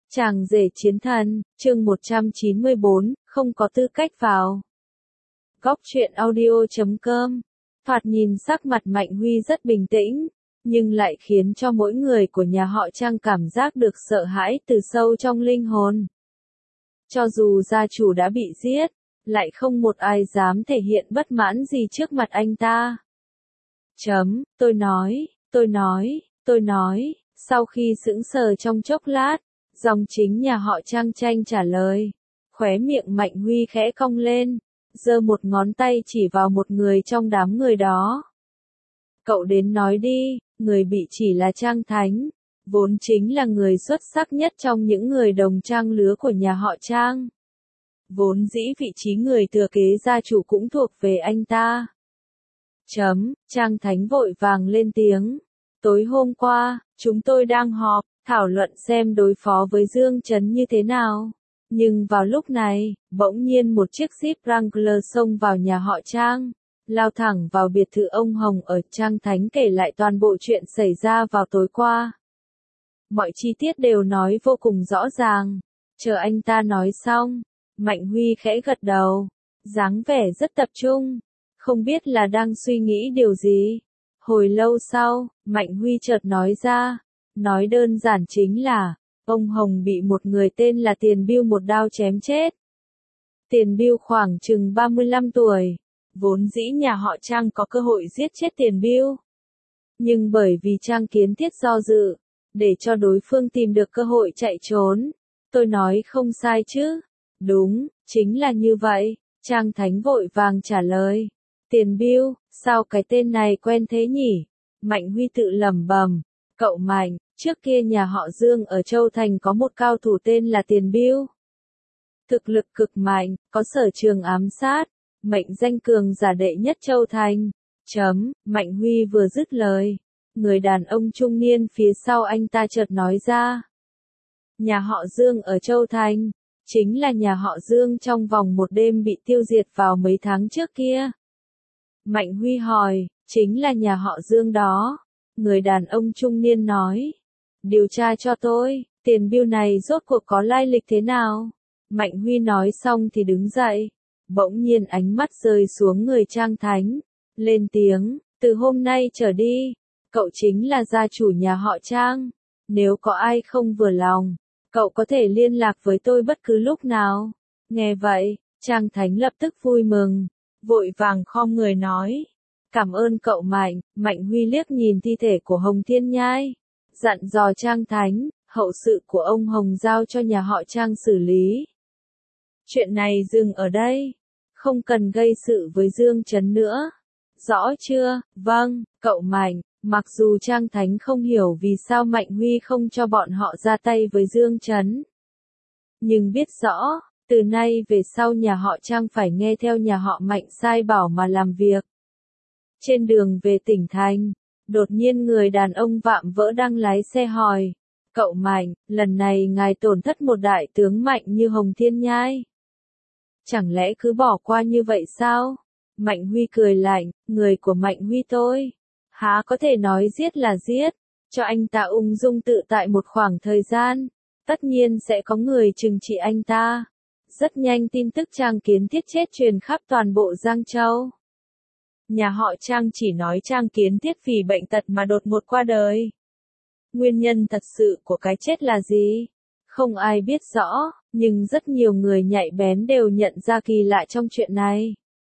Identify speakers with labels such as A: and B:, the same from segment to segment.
A: Chàng rể chiến thần, chương 194, không có tư cách vào. Góc truyện audio.com. Thoạt nhìn sắc mặt Mạnh Huy rất bình tĩnh, nhưng lại khiến cho mỗi người của nhà họ Trang cảm giác được sợ hãi từ sâu trong linh hồn. Cho dù gia chủ đã bị giết, lại không một ai dám thể hiện bất mãn gì trước mặt anh ta. Tôi nói, sau khi sững sờ trong chốc lát, dòng chính nhà họ Trang tranh trả lời. Khóe miệng Mạnh Huy khẽ cong lên, giơ một ngón tay chỉ vào một người trong đám người đó. Cậu đến nói đi, người bị chỉ là Trang Thánh, vốn chính là người xuất sắc nhất trong những người đồng trang lứa của nhà họ Trang. Vốn dĩ vị trí người thừa kế gia chủ cũng thuộc về anh ta. Trang Thánh vội vàng lên tiếng. Tối hôm qua, chúng tôi đang họp, thảo luận xem đối phó với Dương Trấn như thế nào. Nhưng vào lúc này, bỗng nhiên một chiếc Jeep Wrangler xông vào nhà họ Trang, lao thẳng vào biệt thự ông Hồng ở. Trang Thánh kể lại toàn bộ chuyện xảy ra vào tối qua. Mọi chi tiết đều nói vô cùng rõ ràng. Chờ anh ta nói xong, Mạnh Huy khẽ gật đầu, dáng vẻ rất tập trung, không biết là đang suy nghĩ điều gì. Hồi lâu sau, Mạnh Huy chợt nói ra, nói đơn giản chính là, ông Hồng bị một người tên là Tiền Bưu một đao chém chết. Tiền Bưu khoảng chừng 35 tuổi, vốn dĩ nhà họ Trang có cơ hội giết chết Tiền Bưu. Nhưng bởi vì Trang Kiến Thiết do dự, để cho đối phương tìm được cơ hội chạy trốn. Tôi nói không sai chứ? Đúng, chính là như vậy, Trang Thánh vội vàng trả lời. Tiền Bưu, sao cái tên này quen thế nhỉ? Mạnh Huy tự lẩm bẩm, cậu Mạnh, trước kia nhà họ Dương ở Châu Thành có một cao thủ tên là Tiền Bưu. Thực lực cực mạnh, có sở trường ám sát, mệnh danh cường giả đệ nhất Châu Thành. Mạnh Huy vừa dứt lời, người đàn ông trung niên phía sau anh ta chợt nói ra. Nhà họ Dương ở Châu Thành, chính là nhà họ Dương trong vòng một đêm bị tiêu diệt vào mấy tháng trước kia. Mạnh Huy hỏi, chính là nhà họ Dương đó. Người đàn ông trung niên nói. Điều tra cho tôi, Tiền Bưu này rốt cuộc có lai lịch thế nào? Mạnh Huy nói xong thì đứng dậy. Bỗng nhiên ánh mắt rơi xuống người Trang Thánh. Lên tiếng, từ hôm nay trở đi, cậu chính là gia chủ nhà họ Trang. Nếu có ai không vừa lòng, cậu có thể liên lạc với tôi bất cứ lúc nào. Nghe vậy, Trang Thánh lập tức vui mừng, vội vàng khom người nói. Cảm ơn cậu Mạnh. Mạnh Huy liếc nhìn thi thể của Hồng Thiên Nhai, dặn dò Trang Thánh, hậu sự của ông Hồng giao cho nhà họ Trang xử lý. Chuyện này dừng ở đây, không cần gây sự với Dương Trấn nữa. Rõ chưa? Vâng, cậu Mạnh. Mặc dù Trang Thánh không hiểu vì sao Mạnh Huy không cho bọn họ ra tay với Dương Trấn, nhưng biết rõ, từ nay về sau nhà họ Trang phải nghe theo nhà họ Mạnh sai bảo mà làm việc. Trên đường về tỉnh thành, đột nhiên người đàn ông vạm vỡ đang lái xe hỏi, cậu Mạnh, lần này ngài tổn thất một đại tướng mạnh như Hồng Thiên Nhai. Chẳng lẽ cứ bỏ qua như vậy sao? Mạnh Huy cười lạnh, người của Mạnh Huy tôi, há có thể nói giết là giết, cho anh ta ung dung tự tại một khoảng thời gian, tất nhiên sẽ có người trừng trị anh ta. Rất nhanh tin tức Trang Kiến Thiết chết truyền khắp toàn bộ Giang Châu. Nhà họ Trang chỉ nói Trang Kiến Thiết vì bệnh tật mà đột ngột qua đời. Nguyên nhân thật sự của cái chết là gì? Không ai biết rõ, nhưng rất nhiều người nhạy bén đều nhận ra kỳ lạ trong chuyện này.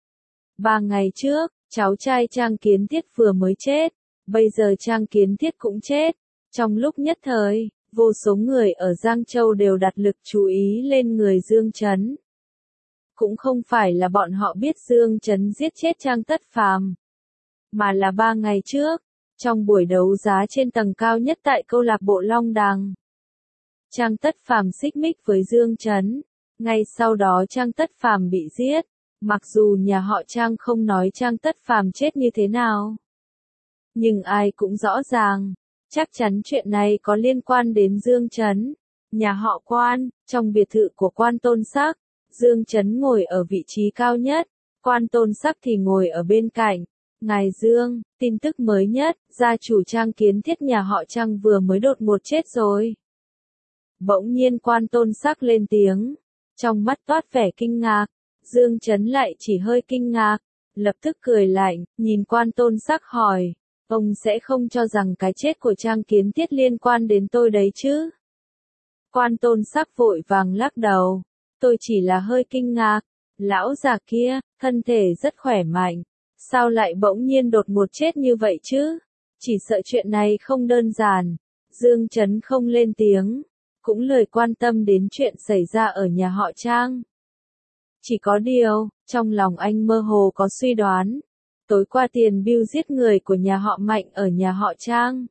A: 3 ngày trước, cháu trai Trang Kiến Thiết vừa mới chết, bây giờ Trang Kiến Thiết cũng chết. Trong lúc nhất thời, vô số người ở Giang Châu đều đặt lực chú ý lên người Dương Trấn. Cũng không phải là bọn họ biết Dương Trấn giết chết Trang Tất Phàm, mà là 3 ngày trước, trong buổi đấu giá trên tầng cao nhất tại câu lạc bộ Long Đằng. Trang Tất Phàm xích mích với Dương Trấn, ngay sau đó Trang Tất Phàm bị giết, mặc dù nhà họ Trang không nói Trang Tất Phàm chết như thế nào. Nhưng ai cũng rõ ràng, chắc chắn chuyện này có liên quan đến Dương Trấn. Nhà họ Quan, trong biệt thự của Quan Tôn Sắc, Dương Trấn ngồi ở vị trí cao nhất, Quan Tôn Sắc thì ngồi ở bên cạnh. Ngài Dương, tin tức mới nhất, gia chủ Trang Kiến Thiết nhà họ Trang vừa mới đột ngột chết rồi. Bỗng nhiên Quan Tôn Sắc lên tiếng, trong mắt toát vẻ kinh ngạc. Dương Chấn lại chỉ hơi kinh ngạc, lập tức cười lạnh, nhìn Quan Tôn Sắc hỏi, ông sẽ không cho rằng cái chết của Trang Kiến Thiết liên quan đến tôi đấy chứ? Quan Tôn Sắc vội vàng lắc đầu, tôi chỉ là hơi kinh ngạc, lão già kia, thân thể rất khỏe mạnh, sao lại bỗng nhiên đột ngột chết như vậy chứ? Chỉ sợ chuyện này không đơn giản. Dương Chấn không lên tiếng, cũng lười quan tâm đến chuyện xảy ra ở nhà họ Trang. Chỉ có điều, trong lòng anh mơ hồ có suy đoán, tối qua tiền bưu giết người của nhà họ Mạnh ở nhà họ Trang.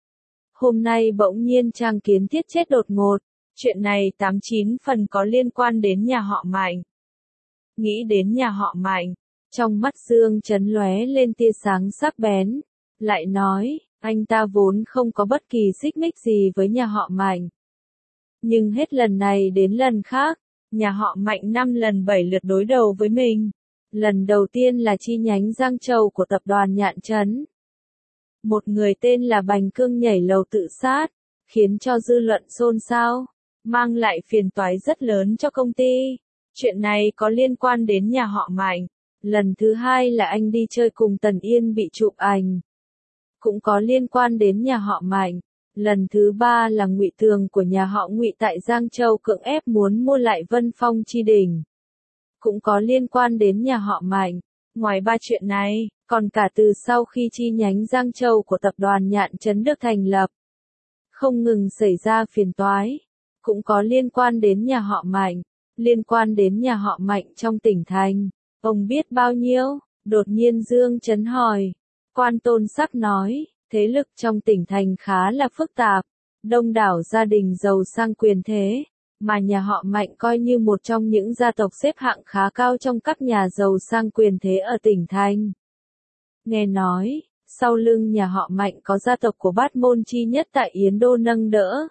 A: Hôm nay bỗng nhiên Trang Kiến Thiết chết đột ngột, chuyện này 89 phần có liên quan đến nhà họ Mạnh. Nghĩ đến nhà họ Mạnh, trong mắt Dương Chấn lóe lên tia sáng sắc bén, lại nói, anh ta vốn không có bất kỳ xích mích gì với nhà họ Mạnh. Nhưng hết lần này đến lần khác, nhà họ Mạnh 5 lần 7 lượt đối đầu với mình. Lần đầu tiên là chi nhánh Giang Châu của tập đoàn Nhạn Trấn. Một người tên là Bành Cương nhảy lầu tự sát, khiến cho dư luận xôn xao, mang lại phiền toái rất lớn cho công ty. Chuyện này có liên quan đến nhà họ Mạnh. Lần thứ hai là anh đi chơi cùng Tần Yên bị chụp ảnh, cũng có liên quan đến nhà họ Mạnh. Lần thứ ba là Ngụy Tường của nhà họ Ngụy tại Giang Châu cưỡng ép muốn mua lại Vân Phong Chi Đỉnh, cũng có liên quan đến nhà họ Mạnh. Ngoài ba chuyện này, còn cả từ sau khi chi nhánh Giang Châu của tập đoàn Nhạn Trấn được thành lập, không ngừng xảy ra phiền toái, cũng có liên quan đến nhà họ Mạnh. Liên quan đến nhà họ Mạnh trong tỉnh thành, ông biết bao nhiêu? Đột nhiên Dương Chấn hỏi. Quan Tôn Sắc nói, thế lực trong tỉnh thành khá là phức tạp, đông đảo gia đình giàu sang quyền thế, mà nhà họ Mạnh coi như một trong những gia tộc xếp hạng khá cao trong các nhà giàu sang quyền thế ở tỉnh thành. Nghe nói, sau lưng nhà họ Mạnh có gia tộc của Bát Môn chi nhất tại Yến Đô nâng đỡ.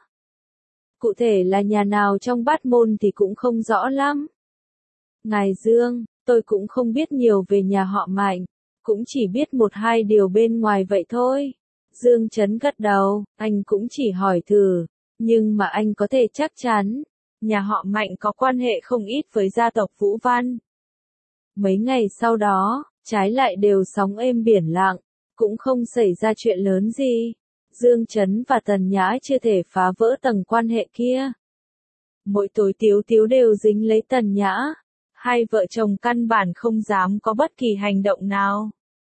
A: Cụ thể là nhà nào trong Bát Môn thì cũng không rõ lắm. Ngài Dương, tôi cũng không biết nhiều về nhà họ Mạnh, cũng chỉ biết một hai điều bên ngoài vậy thôi. Dương Chấn gật đầu, anh cũng chỉ hỏi thử, nhưng mà anh có thể chắc chắn, nhà họ Mạnh có quan hệ không ít với gia tộc Vũ Văn. Mấy ngày sau đó, trái lại đều sóng êm biển lặng, cũng không xảy ra chuyện lớn gì. Dương Chấn và Tần Nhã chưa thể phá vỡ tầng quan hệ kia. Mỗi tối Tiếu Tiếu đều dính lấy Tần Nhã, hai vợ chồng căn bản không dám có bất kỳ hành động nào.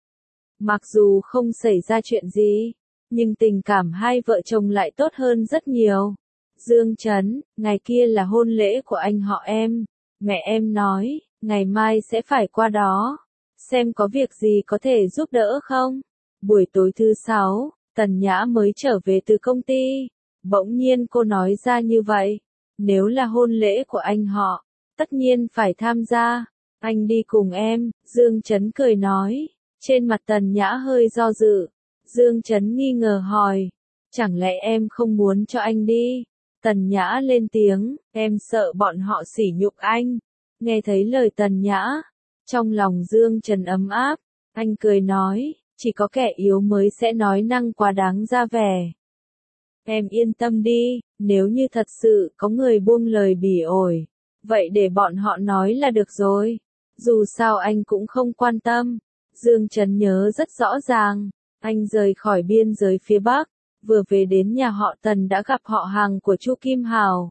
A: Mặc dù không xảy ra chuyện gì, nhưng tình cảm hai vợ chồng lại tốt hơn rất nhiều. Dương Chấn, ngày kia là hôn lễ của anh họ em, mẹ em nói, ngày mai sẽ phải qua đó, xem có việc gì có thể giúp đỡ không. Buổi tối thứ 6, Tần Nhã mới trở về từ công ty, bỗng nhiên cô nói ra như vậy, nếu là hôn lễ của anh họ, tất nhiên phải tham gia, anh đi cùng em. Dương Chấn cười nói, trên mặt Tần Nhã hơi do dự. Dương Chấn nghi ngờ hỏi, chẳng lẽ em không muốn cho anh đi? Tần Nhã lên tiếng, em sợ bọn họ sỉ nhục anh. Nghe thấy lời Tần Nhã, trong lòng Dương Chấn ấm áp, anh cười nói, chỉ có kẻ yếu mới sẽ nói năng quá đáng ra vẻ. Em yên tâm đi, nếu như thật sự có người buông lời bỉ ổi, vậy để bọn họ nói là được rồi. Dù sao anh cũng không quan tâm. Dương Chấn nhớ rất rõ ràng, anh rời khỏi biên giới phía Bắc, vừa về đến nhà họ Tần đã gặp họ hàng của Chu Kim Hào.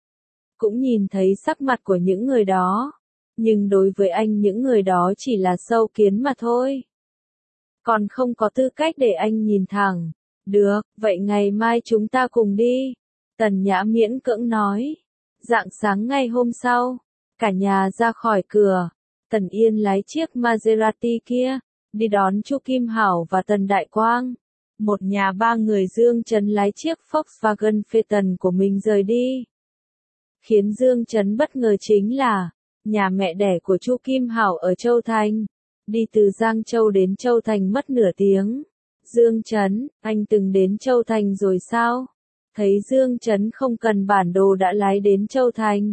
A: Cũng nhìn thấy sắc mặt của những người đó, nhưng đối với anh những người đó chỉ là sâu kiến mà thôi. Còn không có tư cách để anh nhìn thẳng. Được, vậy ngày mai chúng ta cùng đi. Tần Nhã miễn cưỡng nói. Rạng sáng ngày hôm sau, cả nhà ra khỏi cửa. Tần Yên lái chiếc Maserati kia, đi đón Chu Kim Hảo và Tần Đại Quang. Một nhà ba người Dương Chấn lái chiếc Volkswagen Phaeton của mình rời đi. Khiến Dương Chấn bất ngờ chính là, nhà mẹ đẻ của Chu Kim Hảo ở Châu Thành. Đi từ Giang Châu đến Châu Thành mất nửa tiếng. Dương Chấn, anh từng đến Châu Thành rồi sao? Thấy Dương Chấn không cần bản đồ đã lái đến Châu Thành.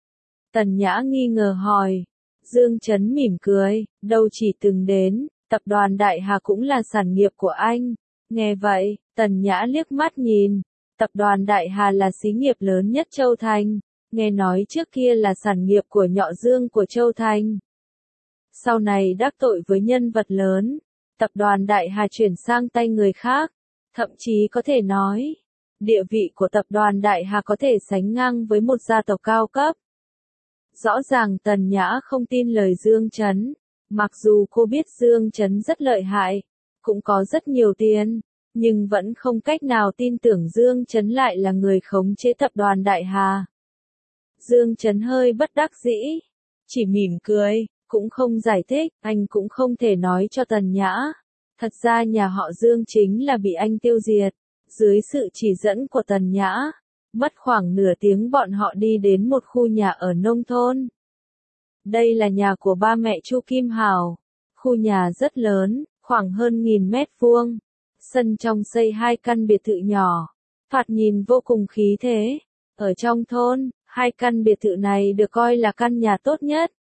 A: Tần Nhã nghi ngờ hỏi. Dương Chấn mỉm cười, đâu chỉ từng đến, tập đoàn Đại Hà cũng là sản nghiệp của anh. Nghe vậy, Tần Nhã liếc mắt nhìn. Tập đoàn Đại Hà là xí nghiệp lớn nhất Châu Thành, nghe nói trước kia là sản nghiệp của Nhọ Dương của Châu Thành. Sau này đắc tội với nhân vật lớn, tập đoàn Đại Hà chuyển sang tay người khác, thậm chí có thể nói, địa vị của tập đoàn Đại Hà có thể sánh ngang với một gia tộc cao cấp. Rõ ràng Tần Nhã không tin lời Dương Chấn, mặc dù cô biết Dương Chấn rất lợi hại, cũng có rất nhiều tiền, nhưng vẫn không cách nào tin tưởng Dương Chấn lại là người khống chế tập đoàn Đại Hà. Dương Chấn hơi bất đắc dĩ, chỉ mỉm cười, cũng không giải thích, anh cũng không thể nói cho Tần Nhã. Thật ra nhà họ Dương chính là bị anh tiêu diệt, dưới sự chỉ dẫn của Tần Nhã. Mất khoảng nửa tiếng bọn họ đi đến một khu nhà ở nông thôn. Đây là nhà của ba mẹ Chu Kim Hào. Khu nhà rất lớn, khoảng hơn 1000 mét vuông. Sân trong xây 2 căn biệt thự nhỏ, thoạt nhìn vô cùng khí thế. Ở trong thôn, 2 căn biệt thự này được coi là căn nhà tốt nhất.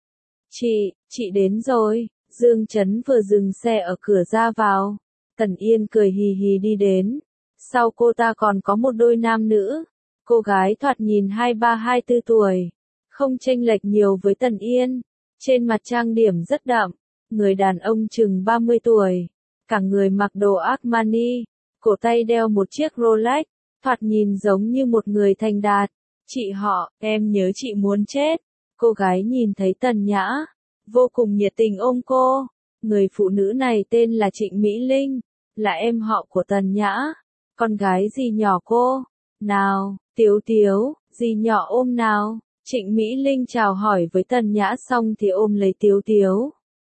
A: Chị đến rồi. Dương Chấn vừa dừng xe ở cửa ra vào. Tần Yên cười hì hì đi đến. Sau cô ta còn có một đôi nam nữ. Cô gái thoạt nhìn 23-24 tuổi. Không chênh lệch nhiều với Tần Yên. Trên mặt trang điểm rất đậm. Người đàn ông chừng 30 tuổi. Cả người mặc đồ Armani. Cổ tay đeo một chiếc Rolex. Thoạt nhìn giống như một người thành đạt. Chị họ, em nhớ chị muốn chết. Cô gái nhìn thấy Tần Nhã, vô cùng nhiệt tình ôm cô. Người phụ nữ này tên là Trịnh Mỹ Linh, là em họ của Tần Nhã, con gái dì nhỏ cô. Nào, Tiếu Tiếu, dì nhỏ ôm nào. Trịnh Mỹ Linh chào hỏi với Tần Nhã xong thì ôm lấy Tiếu Tiếu.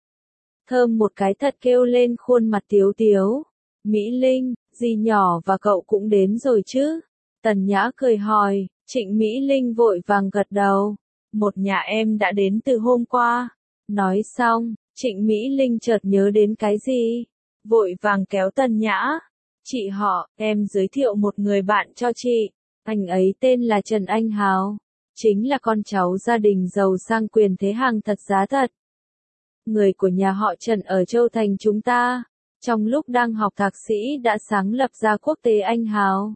A: Thơm một cái thật kêu lên khuôn mặt Tiếu Tiếu. Mỹ Linh, dì nhỏ và cậu cũng đến rồi chứ? Tần Nhã cười hỏi, Trịnh Mỹ Linh vội vàng gật đầu. Một nhà em đã đến từ hôm qua. Nói xong, Trịnh Mỹ Linh chợt nhớ đến cái gì? Vội vàng kéo Tần Nhã. Chị họ, em giới thiệu một người bạn cho chị. Anh ấy tên là Trần Anh Hào. Chính là con cháu gia đình giàu sang quyền thế hàng thật giá thật. Người của nhà họ Trần ở Châu Thành chúng ta. Trong lúc đang học thạc sĩ đã sáng lập ra Quốc tế Anh Hào.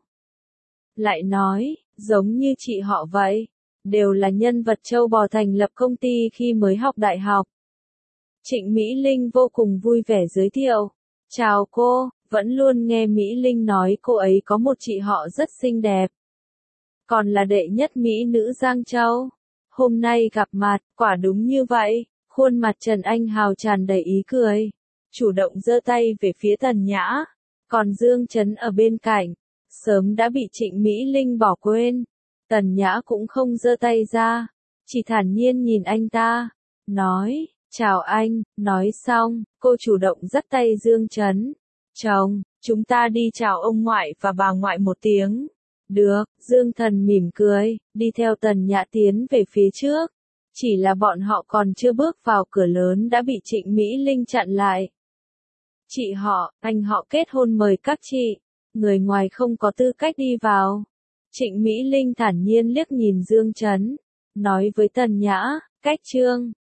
A: Lại nói, giống như chị họ vậy. Đều là nhân vật châu bò thành lập công ty khi mới học đại học. Trịnh Mỹ Linh vô cùng vui vẻ giới thiệu. Chào cô, vẫn luôn nghe Mỹ Linh nói cô ấy có một chị họ rất xinh đẹp. Còn là đệ nhất mỹ nữ Giang Châu. Hôm nay gặp mặt, quả đúng như vậy, khuôn mặt Trần Anh Hào tràn đầy ý cười. Chủ động giơ tay về phía Tần Nhã. Còn Dương Chấn ở bên cạnh, sớm đã bị Trịnh Mỹ Linh bỏ quên. Tần Nhã cũng không giơ tay ra, chỉ thản nhiên nhìn anh ta, nói, chào anh, nói xong, cô chủ động dắt tay Dương Chấn. Chồng, chúng ta đi chào ông ngoại và bà ngoại một tiếng. Được, Dương Thần mỉm cười, đi theo Tần Nhã tiến về phía trước. Chỉ là bọn họ còn chưa bước vào cửa lớn đã bị Trịnh Mỹ Linh chặn lại. Chị họ, anh họ kết hôn mời các chị, người ngoài không có tư cách đi vào. Trịnh Mỹ Linh thản nhiên liếc nhìn Dương Chấn, nói với Tần Nhã, cách trương,